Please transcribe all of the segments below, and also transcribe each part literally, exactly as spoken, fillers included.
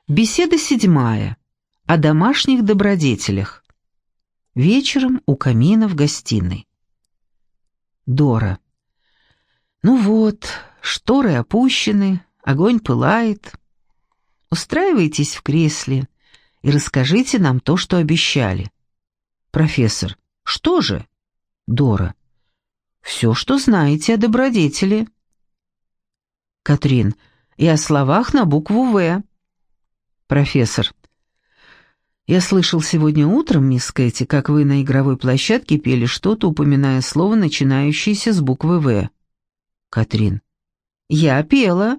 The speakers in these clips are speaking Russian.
Беседа седьмая. О домашних добродетелях. Вечером у камина в гостиной. Дора. Ну вот, шторы опущены, огонь пылает. Устраивайтесь в кресле и расскажите нам то, что обещали. Профессор. Что же? Дора. Все, что знаете о добродетели. Катрин. И о словах на букву «В». Профессор. Я слышал сегодня утром, мисс Кэти, как вы на игровой площадке пели что-то, упоминая слово, начинающееся с буквы «В». Катрин. Я пела.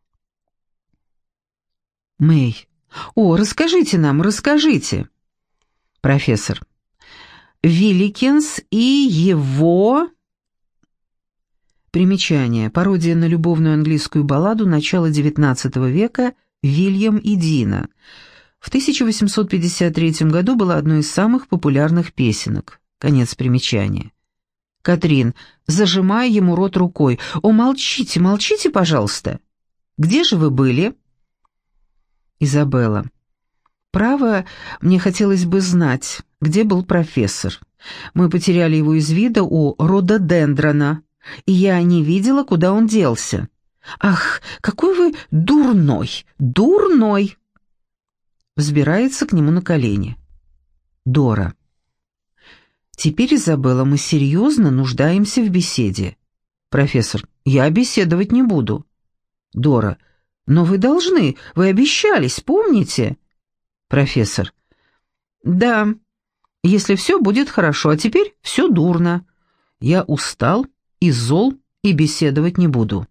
Мэй. О, расскажите нам, расскажите. Профессор. Вилликинс и его... Примечание. Пародия на любовную английскую балладу начала девятнадцатого века «Вильям и Дина». В тысяча восемьсот пятьдесят третьем году была одной из самых популярных песенок. Конец примечания. Катрин, зажимая ему рот рукой. «О, молчите, молчите, пожалуйста! Где же вы были?» Изабелла. «Право, мне хотелось бы знать, где был профессор. Мы потеряли его из вида у рододендрона, и я не видела, куда он делся. Ах, какой вы дурной, дурной!» Взбирается к нему на колени. Дора. «Теперь, Изабелла, мы серьезно нуждаемся в беседе». Профессор. «Я беседовать не буду». Дора. «Но вы должны, вы обещались, помните?» Профессор. «Да, если все будет хорошо, а теперь все дурно. Я устал и зол, и беседовать не буду».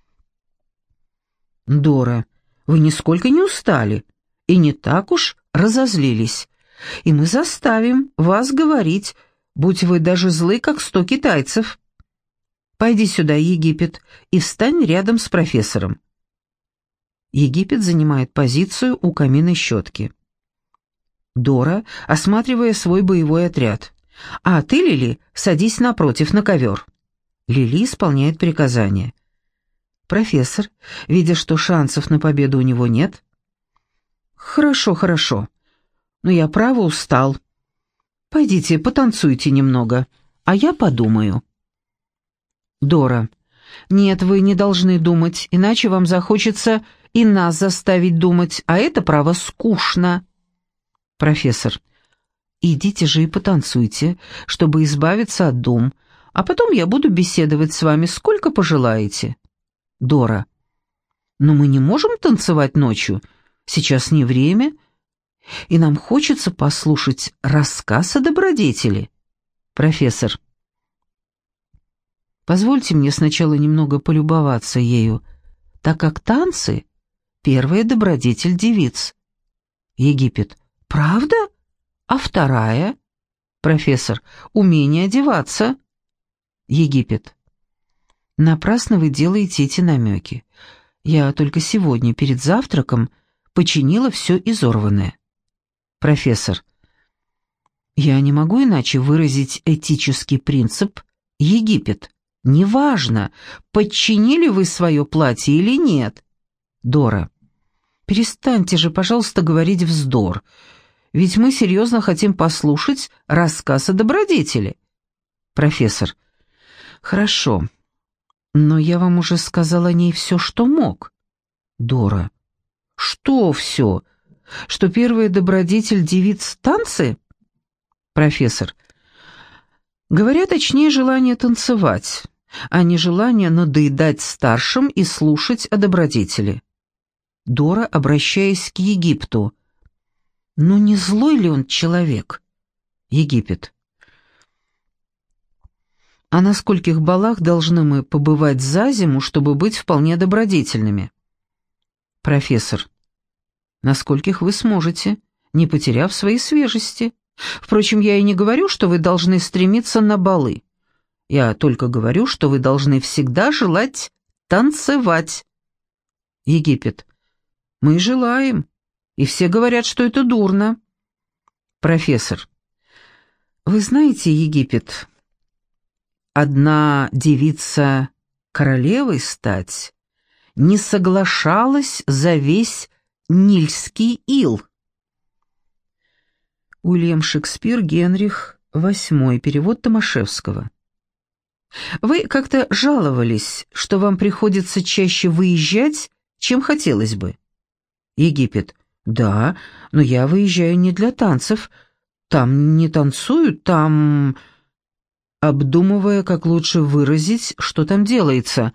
Дора. «Вы нисколько не устали и не так уж разозлились, и мы заставим вас говорить, будь вы даже злы, как сто китайцев. Пойди сюда, Египет, и встань рядом с профессором». Египет занимает позицию у каминной щетки. Дора, осматривая свой боевой отряд. «А ты, Лили, садись напротив, на ковер». Лили исполняет приказание. Профессор, видя, что шансов на победу у него нет. «Хорошо, хорошо, но я право устал. Пойдите, потанцуйте немного, а я подумаю». Дора. «Нет, вы не должны думать, иначе вам захочется и нас заставить думать, а это, право, скучно». Профессор. «Идите же и потанцуйте, чтобы избавиться от дум, а потом я буду беседовать с вами сколько пожелаете». Дора. «Но мы не можем танцевать ночью, сейчас не время, и нам хочется послушать рассказ о добродетели». Профессор. «Позвольте мне сначала немного полюбоваться ею, так как танцы — первая добродетель девиц». Египет. «Правда? А вторая?» Профессор. «Умение одеваться». Египет. «Напрасно вы делаете эти намеки. Я только сегодня перед завтраком починила все изорванное». Профессор. «Я не могу иначе выразить этический принцип. Египет. Неважно, подчинили вы свое платье или нет». Дора. «Перестаньте же, пожалуйста, говорить вздор. Ведь мы серьезно хотим послушать рассказ о добродетели». Профессор. «Хорошо. Но я вам уже сказал о ней все, что мог». Дора. «Что все? Что первая добродетель девиц — танцы?» Профессор. «Говоря точнее, желание танцевать, а не желание надоедать старшим и слушать о добродетели». Дора, обращаясь к Египту. «Ну не злой ли он человек?» Египет. «А на скольких балах должны мы побывать за зиму, чтобы быть вполне добродетельными?» Профессор. «На скольких вы сможете, не потеряв своей свежести. Впрочем, я и не говорю, что вы должны стремиться на балы. Я только говорю, что вы должны всегда желать танцевать». Египет. «Мы желаем, и все говорят, что это дурно». Профессор. «Вы знаете, Египет, одна девица королевой стать не соглашалась за весь Нильский ил. Уильям Шекспир, Генрих восьмой, перевод Томашевского. Вы как-то жаловались, что вам приходится чаще выезжать, чем хотелось бы. Египет. Да, но я выезжаю не для танцев. Там не танцуют, там... Обдумывая, как лучше выразить, что там делается.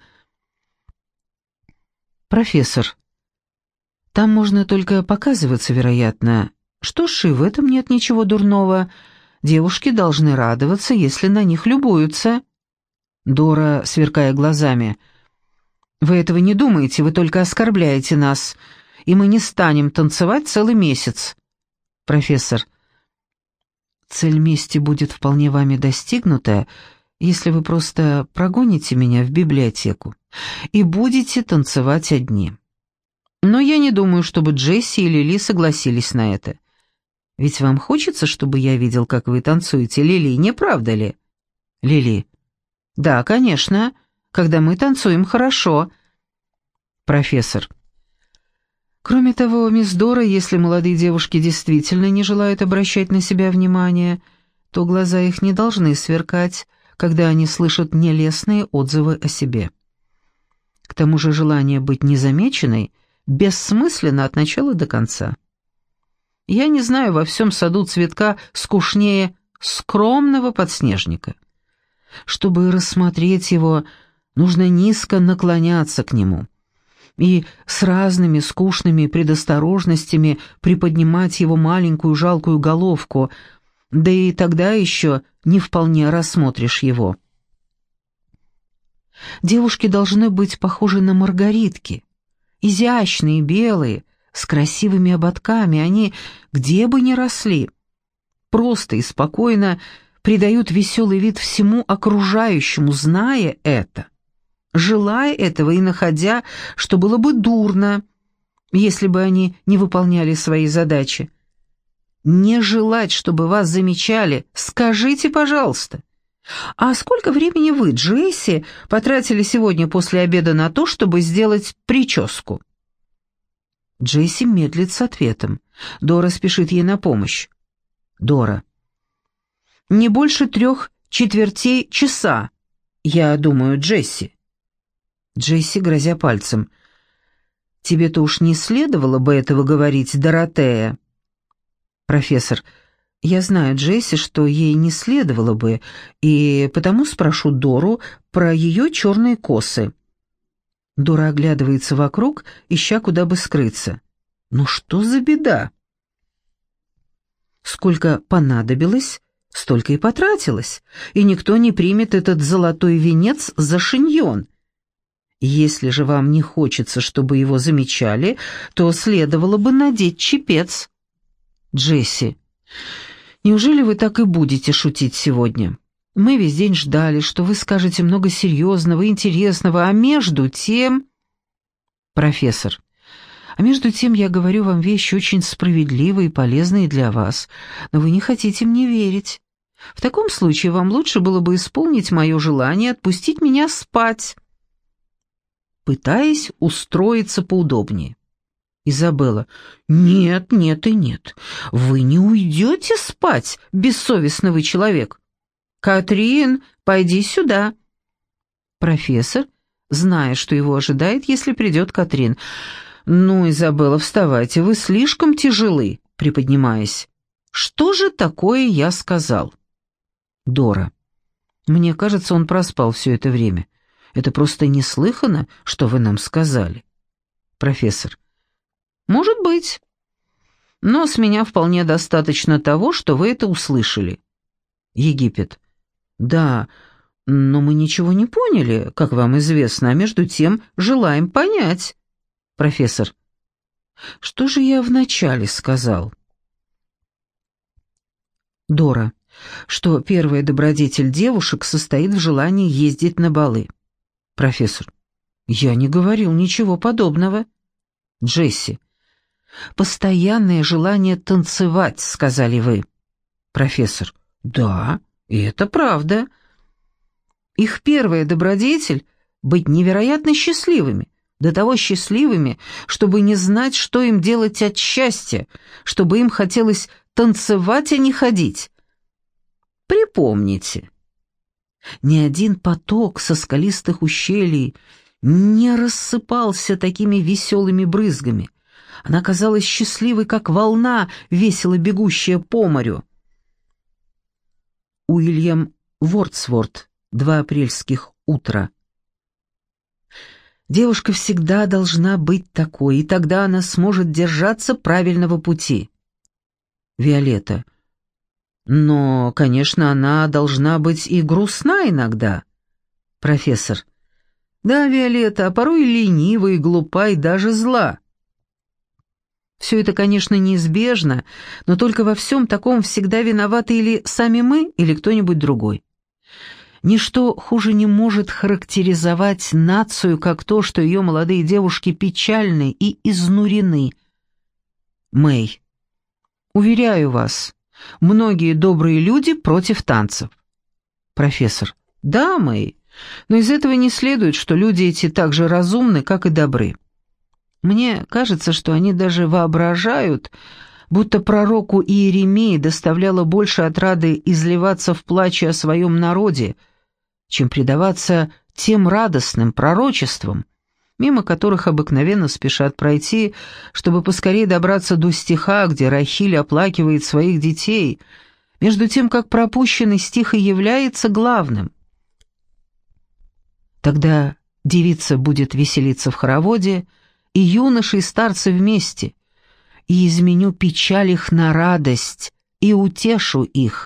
Профессор. Там можно только показываться, вероятно. Что ж, и в этом нет ничего дурного. Девушки должны радоваться, если на них любуются. Дора, сверкая глазами. Вы этого не думаете, вы только оскорбляете нас, и мы не станем танцевать целый месяц. Профессор. Цель мести будет вполне вами достигнута, если вы просто прогоните меня в библиотеку и будете танцевать одни. Но я не думаю, чтобы Джесси и Лили согласились на это. Ведь вам хочется, чтобы я видел, как вы танцуете, Лили, не правда ли? Лили. Да, конечно, когда мы танцуем хорошо. Профессор. Кроме того, мисс Дора, если молодые девушки действительно не желают обращать на себя внимание, то глаза их не должны сверкать, когда они слышат нелестные отзывы о себе. К тому же желание быть незамеченной бессмысленно от начала до конца. Я не знаю во всем саду цветка скучнее скромного подснежника. Чтобы рассмотреть его, нужно низко наклоняться к нему и с разными скучными предосторожностями приподнимать его маленькую жалкую головку, да и тогда еще не вполне рассмотришь его. Девушки должны быть похожи на маргаритки, изящные, белые, с красивыми ободками, они, где бы ни росли, просто и спокойно придают веселый вид всему окружающему, зная это, желая этого и находя, что было бы дурно, если бы они не выполняли свои задачи. Не желать, чтобы вас замечали, скажите, пожалуйста. А сколько времени вы, Джесси, потратили сегодня после обеда на то, чтобы сделать прическу? Джесси медлит с ответом. Дора спешит ей на помощь. Дора. Не больше трех четвертей часа, я думаю, Джесси. Джесси, грозя пальцем. Тебе-то уж не следовало бы этого говорить, Доротея. Профессор. Я знаю, Джесси, что ей не следовало бы, и потому спрошу Дору про ее черные косы. Дора оглядывается вокруг, ища, куда бы скрыться. Ну что за беда? Сколько понадобилось, столько и потратилось, и никто не примет этот золотой венец за шиньон. Если же вам не хочется, чтобы его замечали, то следовало бы надеть чепец. Джесси, неужели вы так и будете шутить сегодня? Мы весь день ждали, что вы скажете много серьезного и интересного, а между тем... Профессор, а между тем я говорю вам вещи очень справедливые и полезные для вас, но вы не хотите мне верить. В таком случае вам лучше было бы исполнить мое желание отпустить меня спать, пытаясь устроиться поудобнее. Изабелла. Нет, нет и нет. Вы не уйдете спать, бессовестный вы человек. Катрин, пойди сюда. Профессор, зная, что его ожидает, если придет Катрин. Ну, Изабелла, вставайте, вы слишком тяжелы, приподнимаясь. Что же такое я сказал? Дора. Мне кажется, он проспал все это время. Это просто неслыханно, что вы нам сказали. Профессор. Может быть. Но с меня вполне достаточно того, что вы это услышали. Египет. Да, но мы ничего не поняли, как вам известно, а между тем желаем понять. Профессор. Что же я вначале сказал? Дора. Что первая добродетель девушек состоит в желании ездить на балы. Профессор. Я не говорил ничего подобного. Джесси. Постоянное желание танцевать, сказали вы. Профессор. Да, и это правда. Их первая добродетель — быть невероятно счастливыми, до того счастливыми, чтобы не знать, что им делать от счастья, чтобы им хотелось танцевать, а не ходить. Припомните, ни один поток со скалистых ущелий не рассыпался такими веселыми брызгами. Она казалась счастливой, как волна, весело бегущая по морю. Уильям Вордсворт. Два апрельских утра. Девушка всегда должна быть такой, и тогда она сможет держаться правильного пути. Виолетта. Но, конечно, она должна быть и грустна иногда. Профессор. Да, Виолетта, а порой ленива и глупа, и даже зла. Все это, конечно, неизбежно, но только во всем таком всегда виноваты или сами мы, или кто-нибудь другой. Ничто хуже не может характеризовать нацию, как то, что ее молодые девушки печальны и изнурены. Мэй. Уверяю вас, многие добрые люди против танцев. Профессор. Да, Мэй, но из этого не следует, что люди эти так же разумны, как и добры. Мне кажется, что они даже воображают, будто пророку Иеремии доставляло больше отрады изливаться в плаче о своем народе, чем предаваться тем радостным пророчествам, мимо которых обыкновенно спешат пройти, чтобы поскорее добраться до стиха, где Рахиль оплакивает своих детей, между тем, как пропущенный стих и является главным. Тогда девица будет веселиться в хороводе, и юноши и старцы вместе, и изменю печаль их на радость, и утешу их.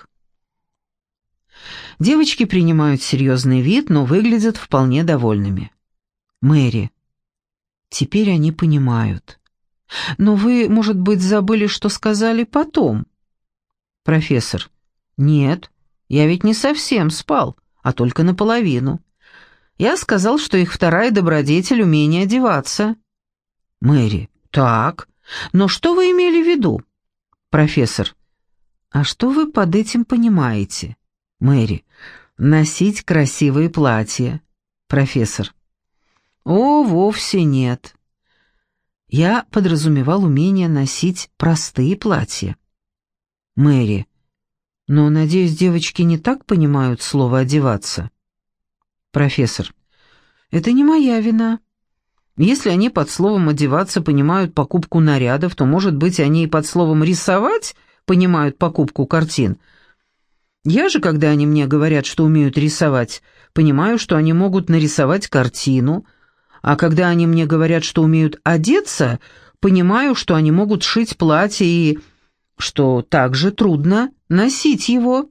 Девочки принимают серьезный вид, но выглядят вполне довольными. Мэри. Теперь они понимают. Но вы, может быть, забыли, что сказали потом? Профессор. Нет, я ведь не совсем спал, а только наполовину. Я сказал, что их вторая добродетель — умение одеваться. Мэри. Так, но что вы имели в виду? Профессор. А что вы под этим понимаете? Мэри. Носить красивые платья. Профессор. О, вовсе нет. Я подразумевал умение носить простые платья. Мэри. Но, надеюсь, девочки не так понимают слово «одеваться». Профессор. Это не моя вина. Если они под словом «одеваться» понимают покупку нарядов, то, может быть, они и под словом «рисовать» понимают покупку картин. Я же, когда они мне говорят, что умеют рисовать, понимаю, что они могут нарисовать картину, а когда они мне говорят, что умеют одеться, понимаю, что они могут шить платье и что также трудно носить его.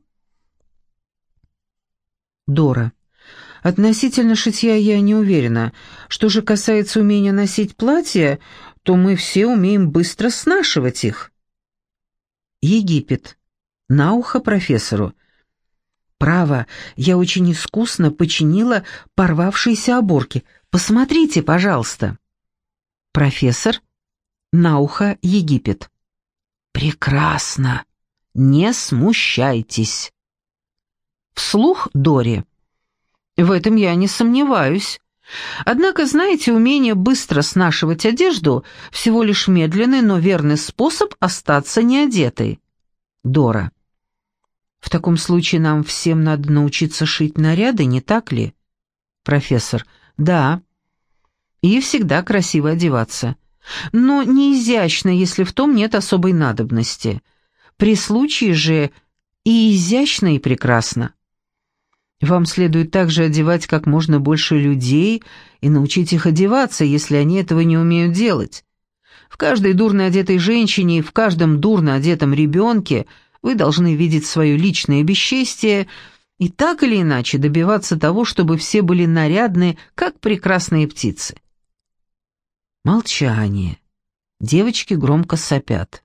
Дора. Относительно шитья я не уверена. Что же касается умения носить платья, то мы все умеем быстро снашивать их. Египет. На ухо профессору. Право, я очень искусно починила порвавшиеся оборки. Посмотрите, пожалуйста. Профессор. На ухо Египет. Прекрасно. Не смущайтесь. Вслух Доре. В этом я не сомневаюсь. Однако, знаете, умение быстро снашивать одежду — всего лишь медленный, но верный способ остаться неодетой. Дора. В таком случае нам всем надо научиться шить наряды, не так ли? Профессор. Да. И всегда красиво одеваться. Но не изящно, если в том нет особой надобности. При случае же и изящно, и прекрасно. Вам следует также одевать как можно больше людей и научить их одеваться, если они этого не умеют делать. В каждой дурно одетой женщине и в каждом дурно одетом ребенке вы должны видеть свое личное бесчестие и так или иначе добиваться того, чтобы все были нарядны, как прекрасные птицы. Молчание. Девочки громко сопят.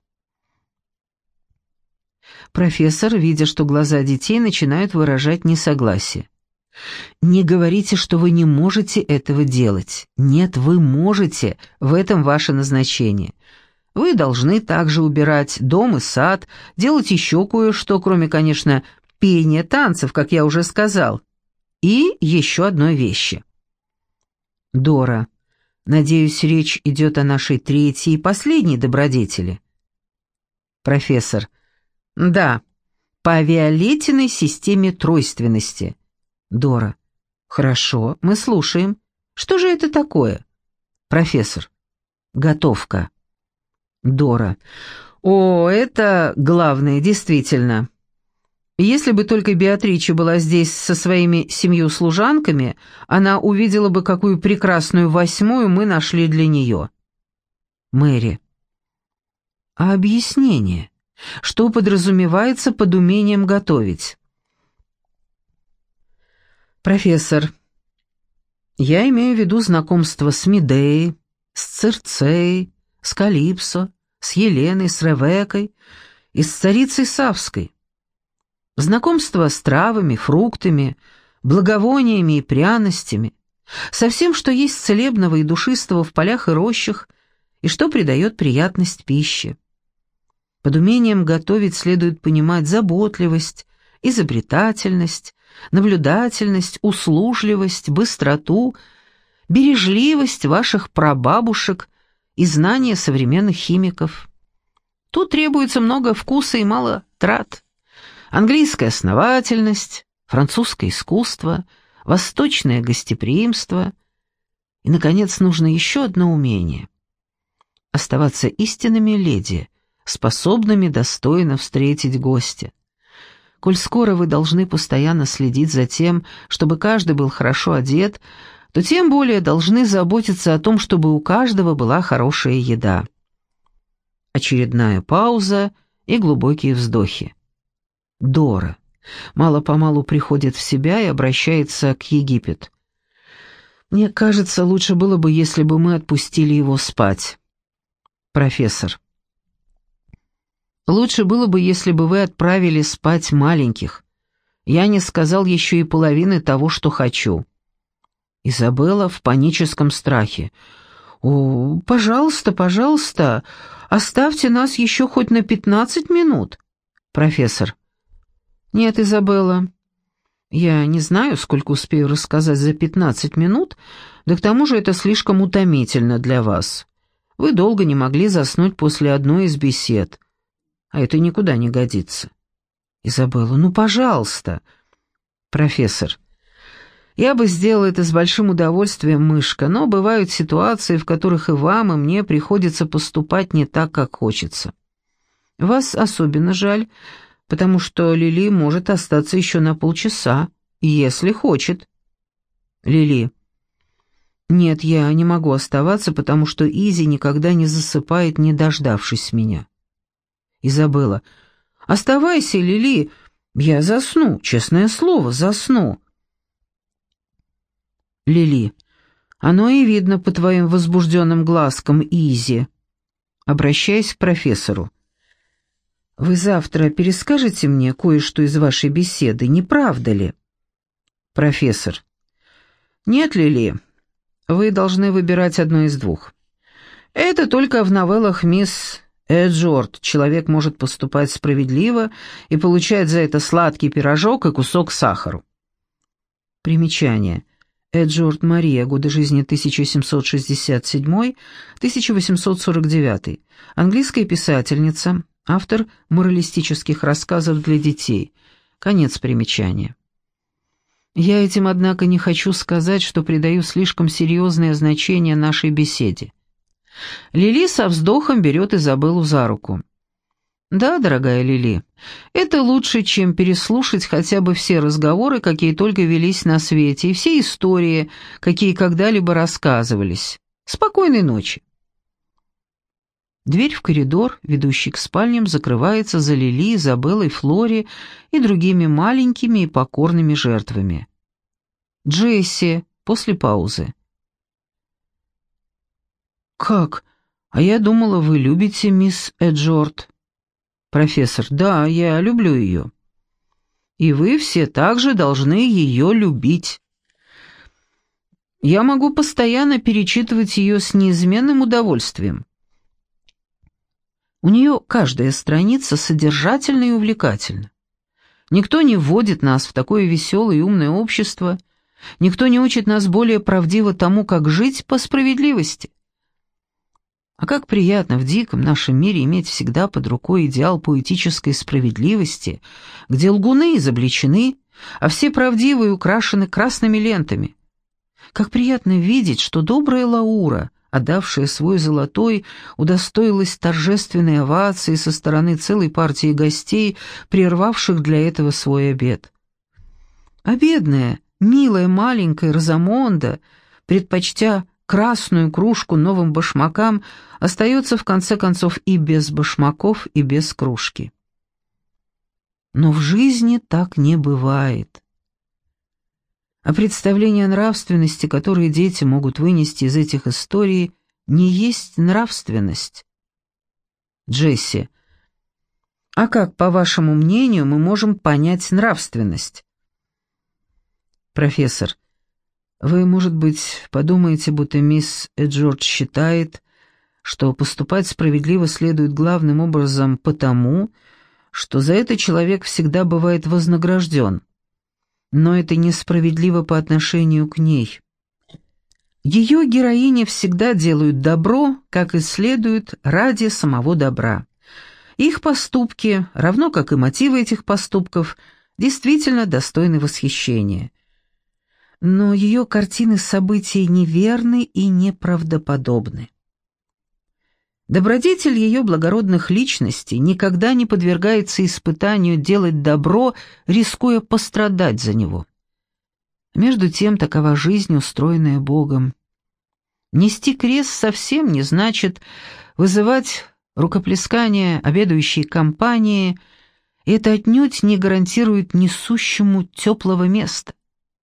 Профессор, видя, что глаза детей начинают выражать несогласие. «Не говорите, что вы не можете этого делать. Нет, вы можете, в этом ваше назначение. Вы должны также убирать дом и сад, делать еще кое-что, кроме, конечно, пения, танцев, как я уже сказал. И еще одной вещи». Дора. Надеюсь, речь идет о нашей третьей и последней добродетели. Профессор. Да, по Виолеттиной системе тройственности. Дора. Хорошо, мы слушаем. Что же это такое? Профессор. Готовка. Дора. О, это главное, действительно. Если бы только Беатрича была здесь со своими семью служанками, она увидела бы, какую прекрасную восьмую мы нашли для нее. Мэри. А объяснение? Что подразумевается под умением готовить? Профессор. Я имею в виду знакомство с Медеей, с Цирцеей, с Калипсо, с Еленой, с Ревеккой и с царицей Савской. Знакомство с травами, фруктами, благовониями и пряностями, со всем, что есть целебного и душистого в полях и рощах, и что придает приятность пище. Под умением готовить следует понимать заботливость, изобретательность, наблюдательность, услужливость, быстроту, бережливость ваших прабабушек и знания современных химиков. Тут требуется много вкуса и мало трат. Английская основательность, французское искусство, восточное гостеприимство. И, наконец, нужно еще одно умение — оставаться истинными леди, способными достойно встретить гостя. Коль скоро вы должны постоянно следить за тем, чтобы каждый был хорошо одет, то тем более должны заботиться о том, чтобы у каждого была хорошая еда. Очередная пауза и глубокие вздохи. Дора мало-помалу приходит в себя и обращается к Египет. «Мне кажется, лучше было бы, если бы мы отпустили его спать». Профессор. «Лучше было бы, если бы вы отправили спать маленьких. Я не сказал еще и половины того, что хочу». Изабелла в паническом страхе. «О, пожалуйста, пожалуйста, оставьте нас еще хоть на пятнадцать минут». Профессор. «Нет, Изабелла, я не знаю, сколько успею рассказать за пятнадцать минут, да к тому же это слишком утомительно для вас. Вы долго не могли заснуть после одной из бесед, а это никуда не годится». Изабелла. «Ну, пожалуйста». Профессор. «Я бы сделал это с большим удовольствием, мышка, но бывают ситуации, в которых и вам, и мне приходится поступать не так, как хочется. Вас особенно жаль, потому что Лили может остаться еще на полчаса, если хочет». Лили. «Нет, я не могу оставаться, потому что Изи никогда не засыпает, не дождавшись меня». Изабелла. «Оставайся, Лили, я засну, честное слово, засну». Лили. «Оно и видно по твоим возбужденным глазкам, Изи». Обращаясь к профессору. «Вы завтра перескажете мне кое-что из вашей беседы, не правда ли?» Профессор. «Нет, Лили, вы должны выбирать одно из двух. Это только в новеллах мисс Эджорд человек может поступать справедливо и получать за это сладкий пирожок и кусок сахару». Примечание. Эджорд Мария, годы жизни тысяча семьсот шестьдесят седьмой — тысяча восемьсот сорок девятый, английская писательница, автор моралистических рассказов для детей. Конец примечания. Я этим, однако, не хочу сказать, что придаю слишком серьезное значение нашей беседе. Лили со вздохом берет Изабеллу за руку. «Да, дорогая Лили, это лучше, чем переслушать хотя бы все разговоры, какие только велись на свете, и все истории, какие когда-либо рассказывались. Спокойной ночи». Дверь в коридор, ведущий к спальням, закрывается за Лили, Изабеллой, Флори и другими маленькими и покорными жертвами. Джесси после паузы. «Как? А я думала, вы любите мисс Эджорд». Профессор. «Да, я люблю ее». «И вы все также должны ее любить. Я могу постоянно перечитывать ее с неизменным удовольствием. У нее каждая страница содержательна и увлекательна. Никто не вводит нас в такое веселое и умное общество, Никто не учит нас более правдиво тому, как жить по справедливости. А как приятно в диком нашем мире иметь всегда под рукой идеал поэтической справедливости, где лгуны изобличены, а все правдивые украшены красными лентами. Как приятно видеть, что добрая Лаура, отдавшая свой золотой, удостоилась торжественной овации со стороны целой партии гостей, прервавших для этого свой обед. А бедная, милая маленькая Розамонда, предпочтя красную кружку новым башмакам, остается в конце концов и без башмаков, и без кружки. Но в жизни так не бывает. А представления о нравственности, которые дети могут вынести из этих историй, не есть нравственность. Джесси, а как, по вашему мнению, мы можем понять нравственность? Профессор, вы, может быть, подумаете, будто мисс Эджордж считает, что поступать справедливо следует главным образом потому, что за это человек всегда бывает вознагражден. Но это несправедливо по отношению к ней. Ее героини всегда делают добро, как и следует, ради самого добра. Их поступки, равно как и мотивы этих поступков, действительно достойны восхищения. Но ее картины событий неверны и неправдоподобны. Добродетель ее благородных личностей никогда не подвергается испытанию делать добро, рискуя пострадать за него. Между тем, такова жизнь, устроенная Богом. Нести крест совсем не значит вызывать рукоплескание обедающей компании, и это отнюдь не гарантирует несущему теплого места.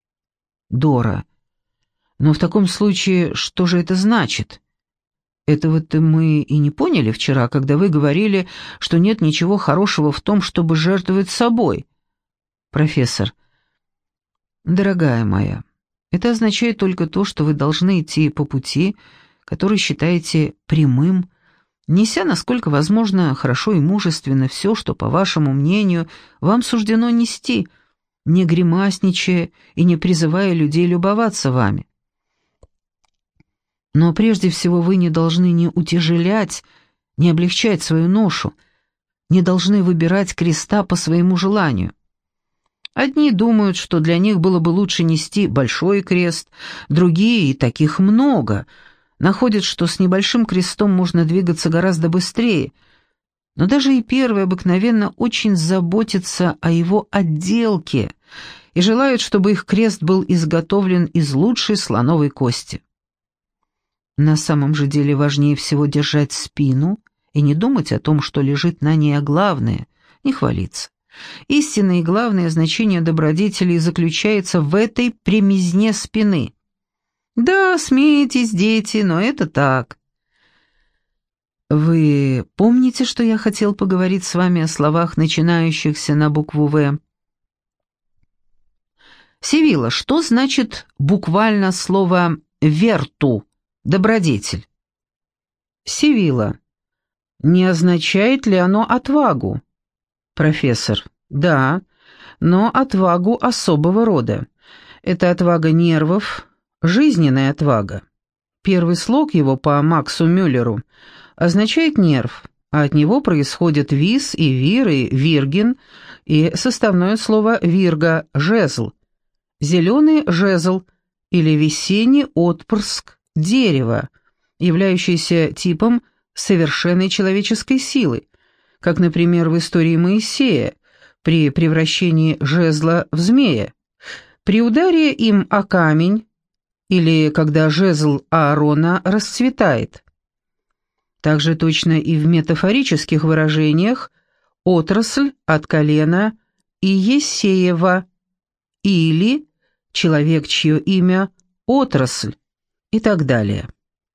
Дора, но в таком случае что же это значит? Этого-то мы и не поняли вчера, когда вы говорили, что нет ничего хорошего в том, чтобы жертвовать собой. Профессор, дорогая моя, это означает только то, что вы должны идти по пути, который считаете прямым, неся, насколько возможно, хорошо и мужественно все, что, по вашему мнению, вам суждено нести, не гримасничая и не призывая людей любоваться вами. Но прежде всего вы не должны ни утяжелять, ни облегчать свою ношу, не должны выбирать креста по своему желанию. Одни думают, что для них было бы лучше нести большой крест, другие, и таких много, находят, что с небольшим крестом можно двигаться гораздо быстрее, но даже и первые обыкновенно очень заботятся о его отделке и желают, чтобы их крест был изготовлен из лучшей слоновой кости. На самом же деле важнее всего держать спину и не думать о том, что лежит на ней, а главное — не хвалиться. Истинное и главное значение добродетели заключается в этой премизне спины. Да, смейтесь, дети, но это так. Вы помните, что я хотел поговорить с вами о словах, начинающихся на букву «В»? Севилла, что значит буквально слово «верту»? Добродетель. Севилла. Не означает ли оно отвагу? Профессор. Да, но отвагу особого рода. Это отвага нервов, жизненная отвага. Первый слог его по Максу Мюллеру означает нерв, а от него происходят вис и вир и вирген, и составное слово вирга – жезл. Зеленый жезл или весенний отпрыск дерево, являющееся типом совершенной человеческой силы, как, например, в истории Моисея при превращении жезла в змея, при ударе им о камень или когда жезл Аарона расцветает. Также точно и в метафорических выражениях «отрасль от колена Иессеева» или «человек, чье имя отрасль» и так далее.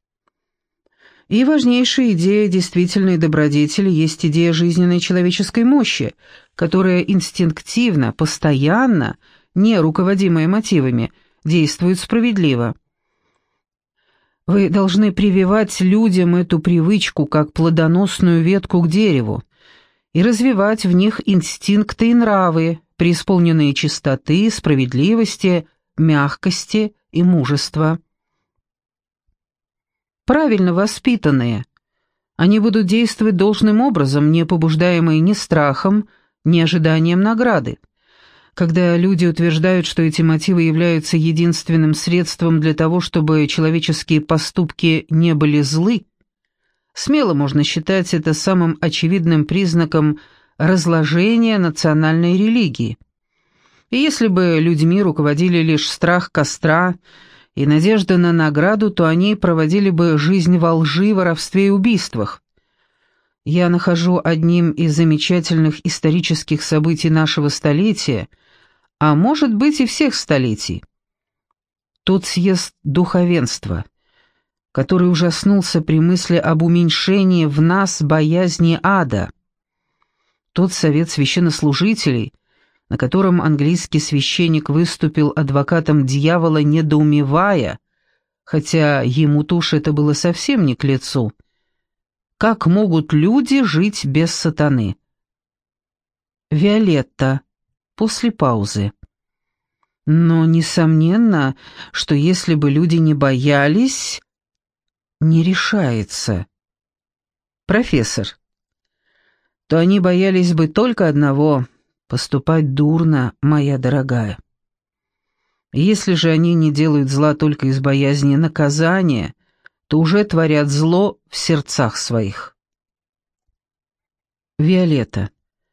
И важнейшая идея действительной добродетели есть идея жизненной человеческой мощи, которая инстинктивно, постоянно, не руководимая мотивами, действует справедливо. Вы должны прививать людям эту привычку как плодоносную ветку к дереву и развивать в них инстинкты и нравы, преисполненные чистоты, справедливости, мягкости и мужества. Правильно воспитанные, они будут действовать должным образом, не побуждаемые ни страхом, ни ожиданием награды. Когда люди утверждают, что эти мотивы являются единственным средством для того, чтобы человеческие поступки не были злы, смело можно считать это самым очевидным признаком разложения национальной религии. И если бы людьми руководили лишь страх костра и надежда на награду, то они проводили бы жизнь во лжи, воровстве и убийствах. Я нахожу одним из замечательных исторических событий нашего столетия, а может быть и всех столетий, тот съезд духовенства, который ужаснулся при мысли об уменьшении в нас боязни ада, тот совет священнослужителей, на котором английский священник выступил адвокатом дьявола, недоумевая, хотя ему-то уж это было совсем не к лицу. Как могут люди жить без сатаны? Виолетта. После паузы. Но несомненно, что если бы люди не боялись, не решается. Профессор. То они боялись бы только одного — поступать дурно, моя дорогая. Если же они не делают зла только из боязни наказания, то уже творят зло в сердцах своих. Виолетта.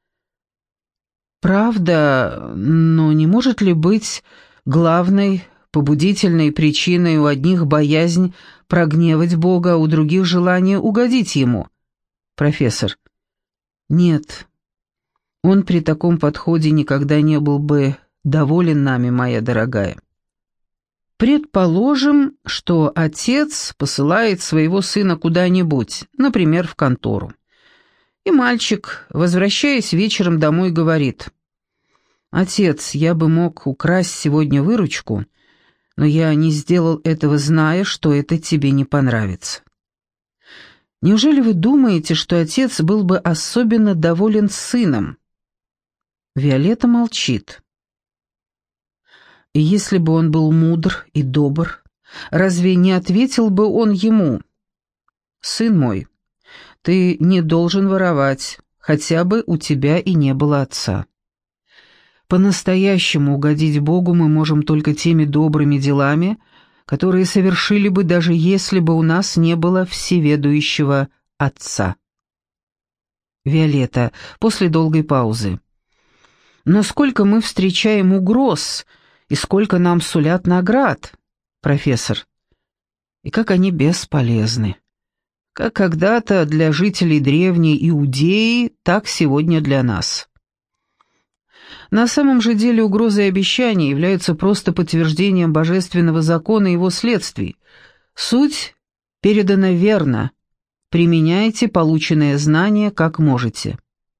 Правда, но не может ли быть главной побудительной причиной у одних боязнь прогневать Бога, а у других желание угодить Ему? Профессор. Нет. Он при таком подходе никогда не был бы доволен нами, моя дорогая. Предположим, что отец посылает своего сына куда-нибудь, например, в контору. И мальчик, возвращаясь вечером домой, говорит: «Отец, я бы мог украсть сегодня выручку, но я не сделал этого, зная, что это тебе не понравится». Неужели вы думаете, что отец был бы особенно доволен сыном? Виолетта молчит. И если бы он был мудр и добр, разве не ответил бы он ему: «Сын мой, ты не должен воровать, хотя бы у тебя и не было отца». По-настоящему угодить Богу мы можем только теми добрыми делами, которые совершили бы, даже если бы у нас не было всеведущего Отца. Виолетта, после долгой паузы. Но сколько мы встречаем угроз, и сколько нам сулят наград, профессор, и как они бесполезны. Как когда-то для жителей древней Иудеи, так сегодня для нас. На самом же деле угрозы и обещания являются просто подтверждением божественного закона и его следствий. Суть передана верно. Применяйте полученное знание как можете.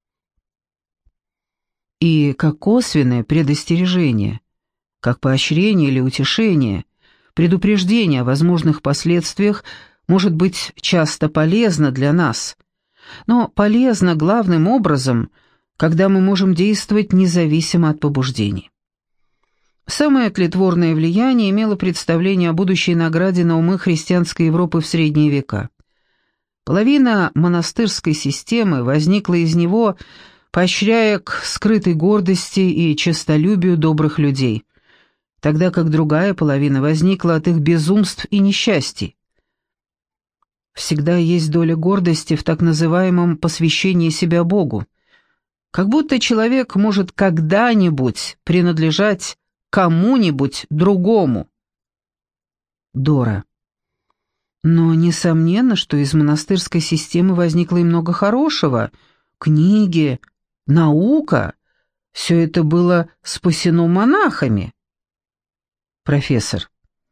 И как косвенное предостережение, как поощрение или утешение, предупреждение о возможных последствиях может быть часто полезно для нас, но полезно главным образом – когда мы можем действовать независимо от побуждений. Самое тлетворное влияние имело представление о будущей награде на умы христианской Европы в средние века. Половина монастырской системы возникла из него, поощряя к скрытой гордости и честолюбию добрых людей, тогда как другая половина возникла от их безумств и несчастий. Всегда есть доля гордости в так называемом посвящении себя Богу, как будто человек может когда-нибудь принадлежать кому-нибудь другому. Дора. Но несомненно, что из монастырской системы возникло и много хорошего. Книги, наука — все это было спасено монахами. Профессор.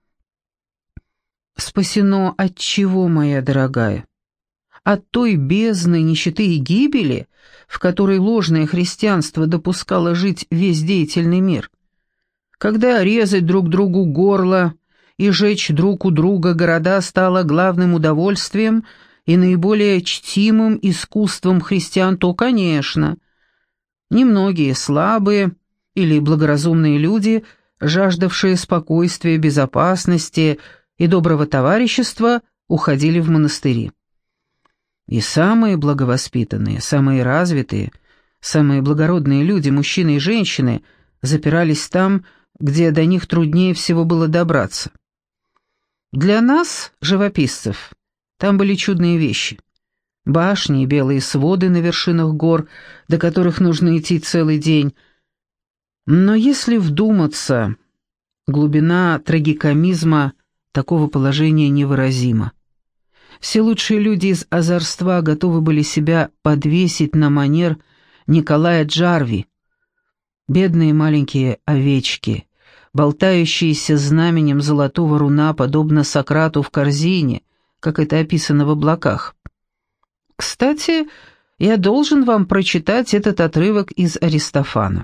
Спасено от чего, моя дорогая? От той бездны нищеты и гибели, в которой ложное христианство допускало жить весь деятельный мир. Когда резать друг другу горло и жечь друг у друга города стало главным удовольствием и наиболее чтимым искусством христиан, то, конечно, немногие слабые или благоразумные люди жаждавшие спокойствия, безопасности и доброго товарищества, уходили в монастыри. И самые благовоспитанные, самые развитые, самые благородные люди, мужчины и женщины, запирались там, где до них труднее всего было добраться. Для нас, живописцев, там были чудные вещи. Башни и белые своды на вершинах гор, до которых нужно идти целый день. Но если вдуматься, глубина трагикомизма такого положения невыразима. Все лучшие люди из озорства готовы были себя подвесить на манер Николая Джарви. Бедные маленькие овечки, болтающиеся знаменем золотого руна, подобно Сократу в корзине, как это описано в «Облаках». Кстати, я должен вам прочитать этот отрывок из Аристофана.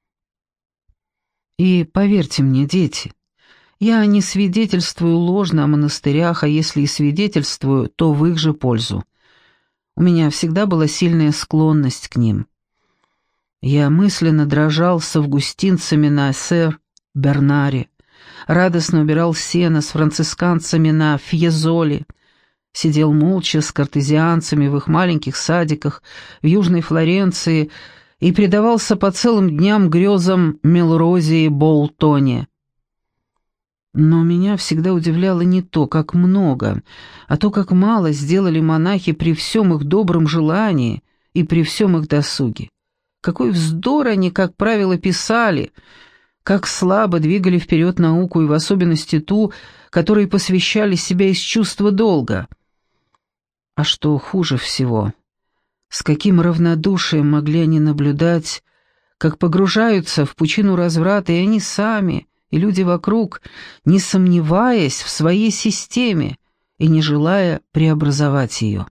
И поверьте мне, дети, я не свидетельствую ложно о монастырях, а если и свидетельствую, то в их же пользу. У меня всегда была сильная склонность к ним. Я мысленно дрожал с августинцами на Сэр-Бернаре, радостно убирал сено с францисканцами на Фьезоле, сидел молча с картезианцами в их маленьких садиках в Южной Флоренции и предавался по целым дням грезам Мелрозе и Болтоне. Но меня всегда удивляло не то, как много, а то, как мало сделали монахи при всем их добром желании и при всем их досуге. Какой вздор они, как правило, писали, как слабо двигали вперед науку, и в особенности ту, которой посвящали себя из чувства долга. А что хуже всего, с каким равнодушием могли они наблюдать, как погружаются в пучину разврата и они сами, и люди вокруг, не сомневаясь в своей системе и не желая преобразовать ее.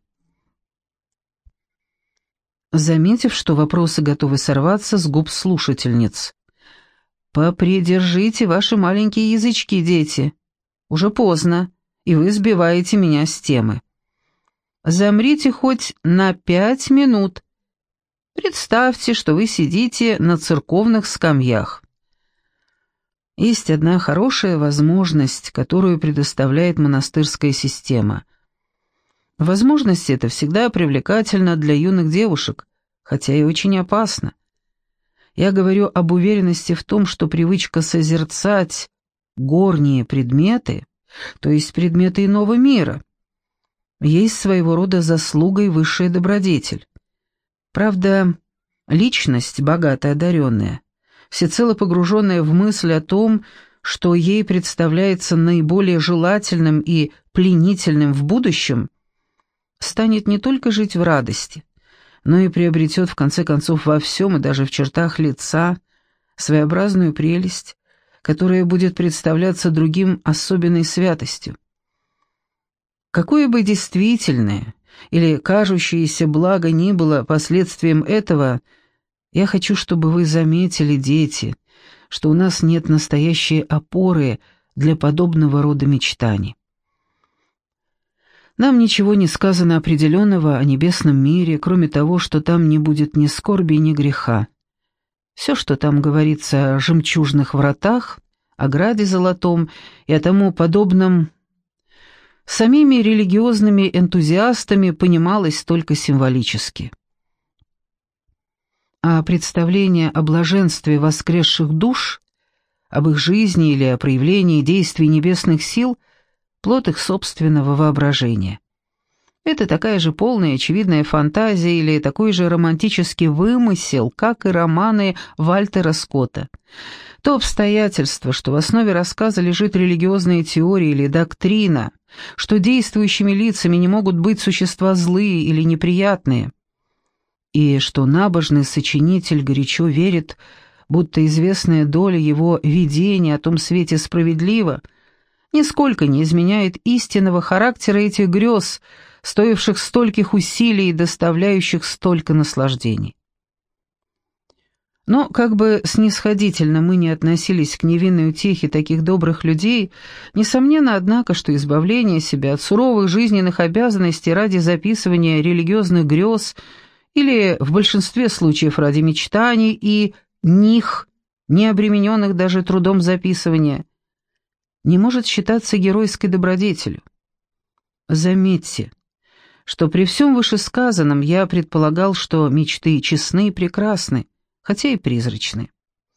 Заметив, что вопросы готовы сорваться с губ слушательниц: «Попридержите ваши маленькие язычки, дети. Уже поздно, и вы сбиваете меня с темы. Замрите хоть на пять минут. Представьте, что вы сидите на церковных скамьях. Есть одна хорошая возможность, которую предоставляет монастырская система. Возможность эта всегда привлекательна для юных девушек, хотя и очень опасна. Я говорю об уверенности в том, что привычка созерцать горние предметы, то есть предметы иного мира, есть своего рода заслуга и высшая добродетель. Правда, личность, богато одаренная, всецело погруженная в мысль о том, что ей представляется наиболее желательным и пленительным в будущем, станет не только жить в радости, но и приобретет в конце концов во всем и даже в чертах лица своеобразную прелесть, которая будет представляться другим особенной святостью. Какое бы действительное или кажущееся благо ни было последствием этого, я хочу, чтобы вы заметили, дети, что у нас нет настоящей опоры для подобного рода мечтаний. Нам ничего не сказано определенного о небесном мире, кроме того, что там не будет ни скорби, ни греха. Все, что там говорится о жемчужных вратах, о граде золотом и о тому подобном, самими религиозными энтузиастами понималось только символически. А представление о блаженстве воскресших душ, об их жизни или о проявлении действий небесных сил – плод их собственного воображения. Это такая же полная очевидная фантазия или такой же романтический вымысел, как и романы Вальтера Скотта. То обстоятельство, что в основе рассказа лежит религиозная теория или доктрина, что действующими лицами не могут быть существа злые или неприятные, и что набожный сочинитель горячо верит, будто известная доля его видения о том свете справедлива, нисколько не изменяет истинного характера этих грез, стоивших стольких усилий и доставляющих столько наслаждений. Но, как бы снисходительно мы не относились к невинной утехе таких добрых людей, несомненно, однако, что избавление себя от суровых жизненных обязанностей ради записывания религиозных грез или, в большинстве случаев, ради мечтаний и них не обремененных даже трудом записывания, не может считаться геройской добродетелью. Заметьте, что при всем вышесказанном я предполагал, что мечты честны и прекрасны, хотя и призрачны.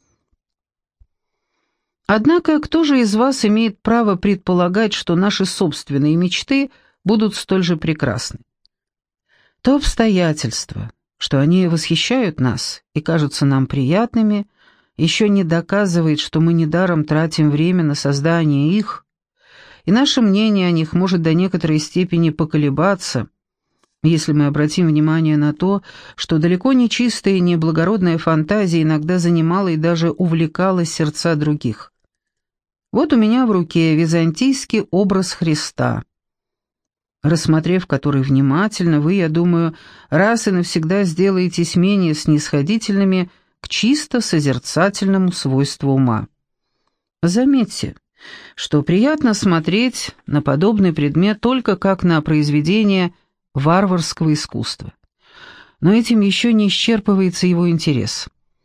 Однако, кто же из вас имеет право предполагать, что наши собственные мечты будут столь же прекрасны? То обстоятельство, что они восхищают нас и кажутся нам приятными, еще не доказывает, что мы недаром тратим время на создание их, и наше мнение о них может до некоторой степени поколебаться, если мы обратим внимание на то, что далеко не чистая и не благородная фантазия иногда занимала и даже увлекала сердца других. Вот у меня в руке византийский образ Христа, рассмотрев который внимательно, вы, я думаю, раз и навсегда сделаетесь менее снисходительными к чисто созерцательному свойству ума. Заметьте, что приятно смотреть на подобный предмет только как на произведение варварского искусства. Но этим еще не исчерпывается его интерес.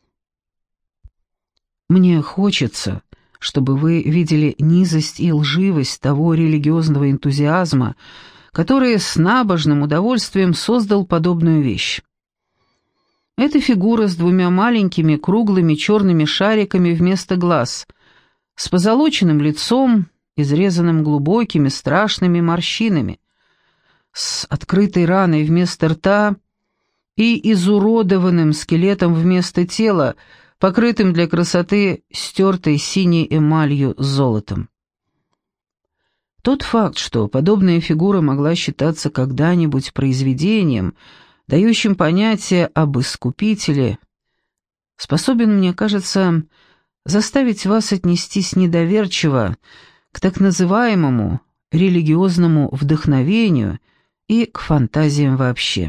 Мне хочется, чтобы вы видели низость и лживость того религиозного энтузиазма, который с набожным удовольствием создал подобную вещь. Эта фигура с двумя маленькими круглыми черными шариками вместо глаз, с позолоченным лицом, изрезанным глубокими страшными морщинами, с открытой раной вместо рта и изуродованным скелетом вместо тела, покрытым для красоты стертой синей эмалью с золотом. Тот факт, что подобная фигура могла считаться когда-нибудь произведением, дающим понятие об Искупителе, способен, мне кажется, заставить вас отнестись недоверчиво к так называемому религиозному вдохновению и к фантазиям вообще.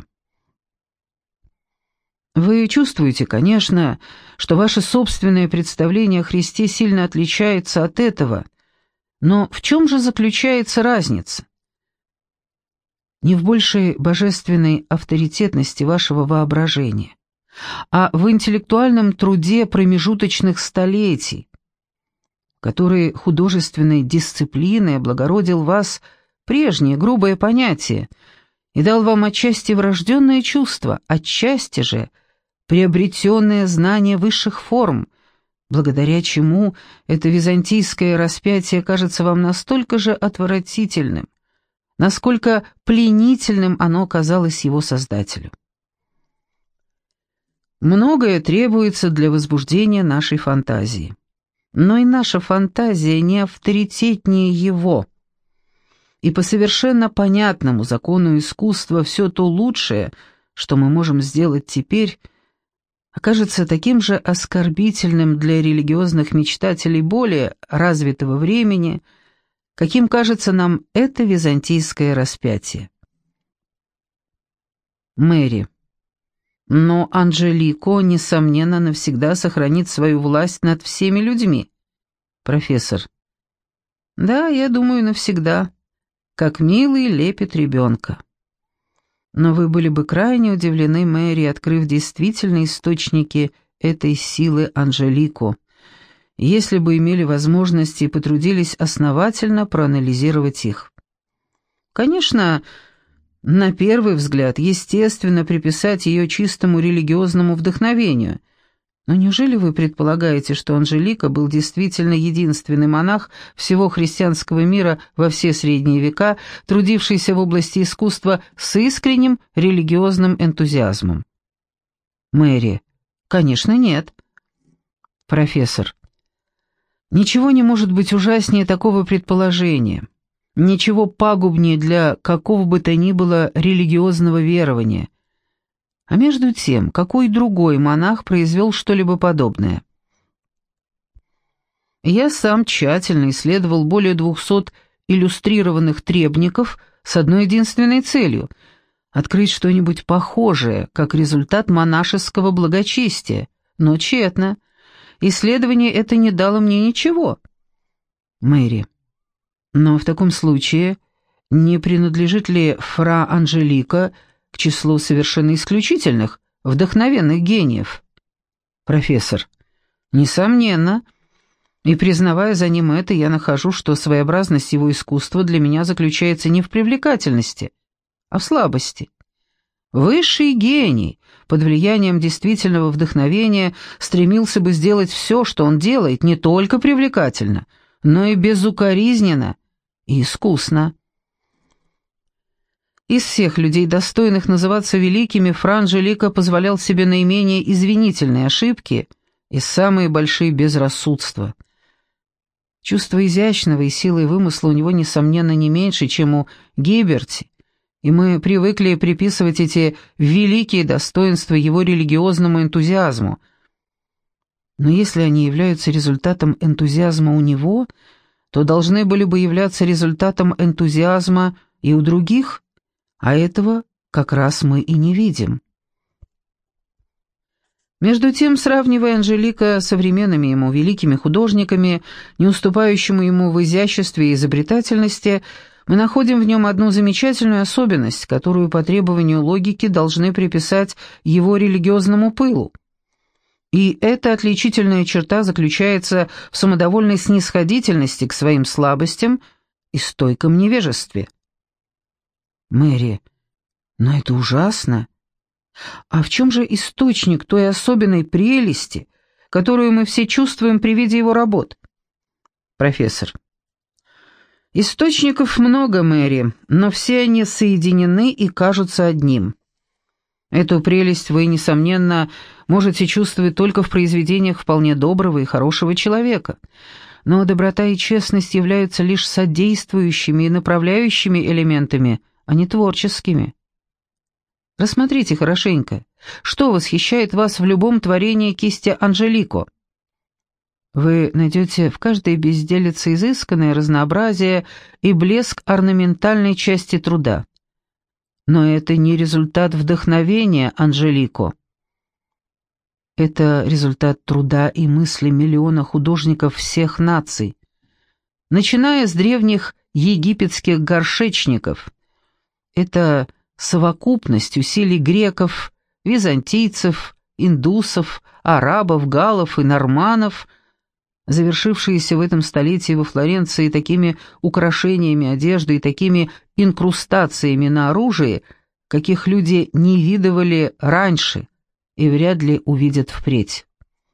Вы чувствуете, конечно, что ваше собственное представление о Христе сильно отличается от этого, но в чем же заключается разница? Не в большей божественной авторитетности вашего воображения, а в интеллектуальном труде промежуточных столетий, который художественной дисциплиной облагородил вас прежнее грубое понятие и дал вам отчасти врожденное чувство, отчасти же приобретенное знание высших форм, благодаря чему это византийское распятие кажется вам настолько же отвратительным, насколько пленительным оно казалось его создателю. Многое требуется для возбуждения нашей фантазии, но и наша фантазия не авторитетнее его, и по совершенно понятному закону искусства все то лучшее, что мы можем сделать теперь, окажется таким же оскорбительным для религиозных мечтателей более развитого времени, каким кажется нам это византийское распятие. Мэри. Но Анжелико, несомненно, навсегда сохранит свою власть над всеми людьми. Профессор. Да, я думаю, навсегда, как милый лепет ребенка. Но вы были бы крайне удивлены, Мэри, открыв действительно источники этой силы Анжелико, если бы имели возможность и потрудились основательно проанализировать их. Конечно, на первый взгляд, естественно приписать ее чистому религиозному вдохновению, но неужели вы предполагаете, что Анжелика был действительно единственный монах всего христианского мира во все средние века, трудившийся в области искусства с искренним религиозным энтузиазмом? Мэри. Конечно, нет. Профессор. Ничего не может быть ужаснее такого предположения. Ничего пагубнее для какого бы то ни было религиозного верования. А между тем, какой другой монах произвел что-либо подобное? Я сам тщательно исследовал более двухсот иллюстрированных требников с одной единственной целью — открыть что-нибудь похожее, как результат монашеского благочестия, но тщетно. Исследование это не дало мне ничего. Мэри. Но в таком случае не принадлежит ли фра Анжелика к числу совершенно исключительных, вдохновенных гениев? Профессор. Несомненно. И признавая за ним это, я нахожу, что своеобразность его искусства для меня заключается не в привлекательности, а в слабости. Высший гений, под влиянием действительного вдохновения, стремился бы сделать все, что он делает, не только привлекательно, но и безукоризненно и искусно. Из всех людей, достойных называться великими, Фра Анжелико позволял себе наименее извинительные ошибки и самые большие безрассудства. Чувство изящного и силы вымысла у него, несомненно, не меньше, чем у Гиберти, и мы привыкли приписывать эти великие достоинства его религиозному энтузиазму. Но если они являются результатом энтузиазма у него, то должны были бы являться результатом энтузиазма и у других, а этого как раз мы и не видим. Между тем, сравнивая Анжелико с современными ему великими художниками, не уступающими ему в изяществе и изобретательности, мы находим в нем одну замечательную особенность, которую по требованию логики должны приписать его религиозному пылу. И эта отличительная черта заключается в самодовольной снисходительности к своим слабостям и стойком невежестве. Мэри, но это ужасно. А в чем же источник той особенной прелести, которую мы все чувствуем при виде его работ? Профессор. Источников много, Мэри, но все они соединены и кажутся одним. Эту прелесть вы, несомненно, можете чувствовать только в произведениях вполне доброго и хорошего человека. Но доброта и честность являются лишь содействующими и направляющими элементами, а не творческими. Рассмотрите хорошенько, что восхищает вас в любом творении кисти Анжелико. Вы найдете в каждой безделице изысканное разнообразие и блеск орнаментальной части труда. Но это не результат вдохновения Анжелико. Это результат труда и мысли миллиона художников всех наций, начиная с древних египетских горшечников. Это совокупность усилий греков, византийцев, индусов, арабов, галлов и норманнов, завершившиеся в этом столетии во Флоренции такими украшениями одежды и такими инкрустациями на оружии, каких люди не видывали раньше и вряд ли увидят впредь.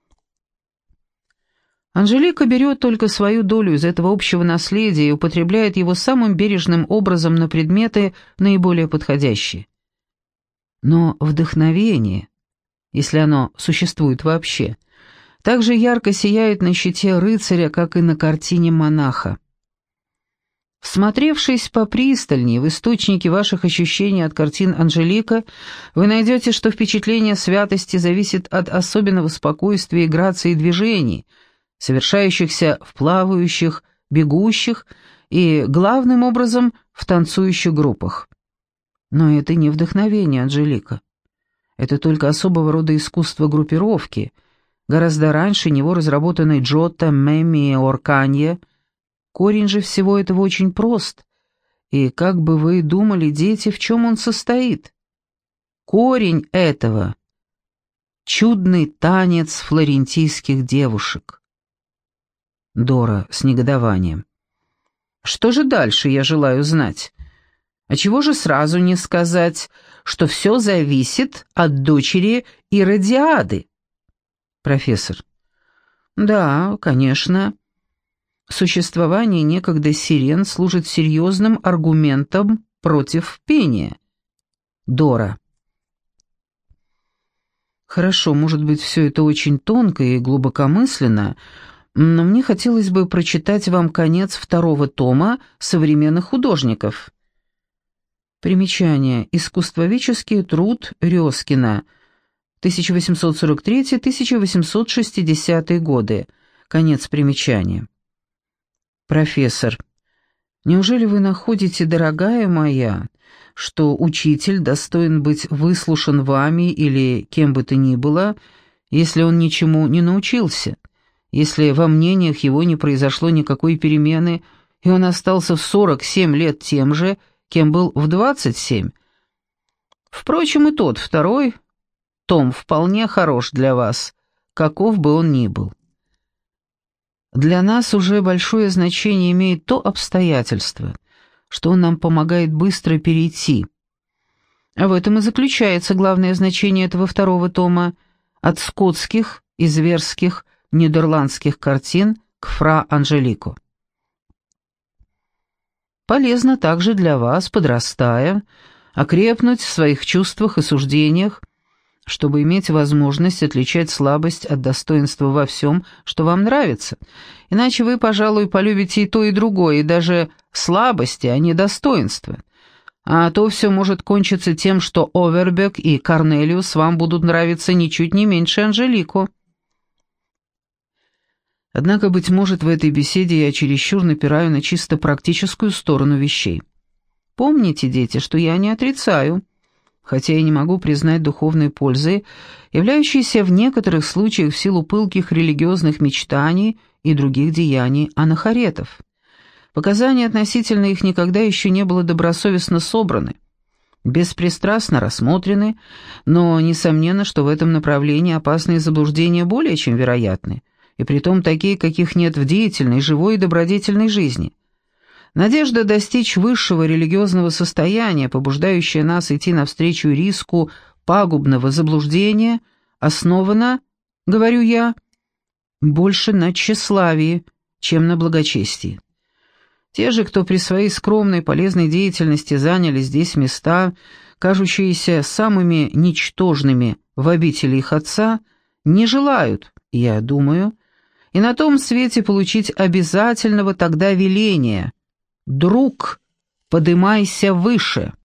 Анжелико берет только свою долю из этого общего наследия и употребляет его самым бережным образом на предметы, наиболее подходящие. Но вдохновение, если оно существует вообще, так же ярко сияет на щите рыцаря, как и на картине монаха. Всмотревшись попристальнее в источники ваших ощущений от картин Анжелико, вы найдете, что впечатление святости зависит от особенного спокойствия и грации движений, совершающихся в плавающих, бегущих и, главным образом, в танцующих группах. Но это не вдохновение Анжелико. Это только особого рода искусство группировки, гораздо раньше него разработанный Джотто, Мемми и Орканье. Корень же всего этого очень прост. И как бы вы думали, дети, в чем он состоит? Корень этого — чудный танец флорентийских девушек. Дора с негодованием. Что же дальше, я желаю знать? А чего же сразу не сказать, что все зависит от дочери Иродиады? Профессор. Да, конечно. Существование некогда сирен служит серьезным аргументом против пения. Дора. Хорошо, может быть, все это очень тонко и глубокомысленно, но мне хотелось бы прочитать вам конец второго тома современных художников. Примечание. Искусствоведческий труд Резкина. тысяча восемьсот сорок третий — тысяча восемьсот шестидесятые годы. Конец примечания. Профессор. Неужели вы находите, дорогая моя, что учитель достоин быть выслушан вами или кем бы то ни было, если он ничему не научился? Если во мнениях его не произошло никакой перемены, и он остался в сорок семь лет тем же, кем был в двадцать семь. Впрочем, и тот второй том вполне хорош для вас, каков бы он ни был. Для нас уже большое значение имеет то обстоятельство, что он нам помогает быстро перейти. А в этом и заключается главное значение этого второго тома, от скотских и зверских нидерландских картин к фра Анжелику. Полезно также для вас, подрастая, окрепнуть в своих чувствах и суждениях, чтобы иметь возможность отличать слабость от достоинства во всем, что вам нравится. Иначе вы, пожалуй, полюбите и то, и другое, и даже слабости, а не достоинства. А то все может кончиться тем, что Овербек и Корнелиус вам будут нравиться ничуть не меньше Анжелику. Однако, быть может, в этой беседе я чересчур напираю на чисто практическую сторону вещей. Помните, дети, что я не отрицаю, хотя и не могу признать духовной пользы, являющейся в некоторых случаях в силу пылких религиозных мечтаний и других деяний анахаретов. Показания относительно их никогда еще не было добросовестно собраны, беспристрастно рассмотрены, но несомненно, что в этом направлении опасные заблуждения более чем вероятны, и притом такие, каких нет в деятельной, живой и добродетельной жизни. Надежда достичь высшего религиозного состояния, побуждающая нас идти навстречу риску пагубного заблуждения, основана, говорю я, больше на тщеславии, чем на благочестии. Те же, кто при своей скромной полезной деятельности заняли здесь места, кажущиеся самыми ничтожными в обители их Отца, не желают, я думаю, и на том свете получить обязательного тогда веления: «Друг, подымайся выше».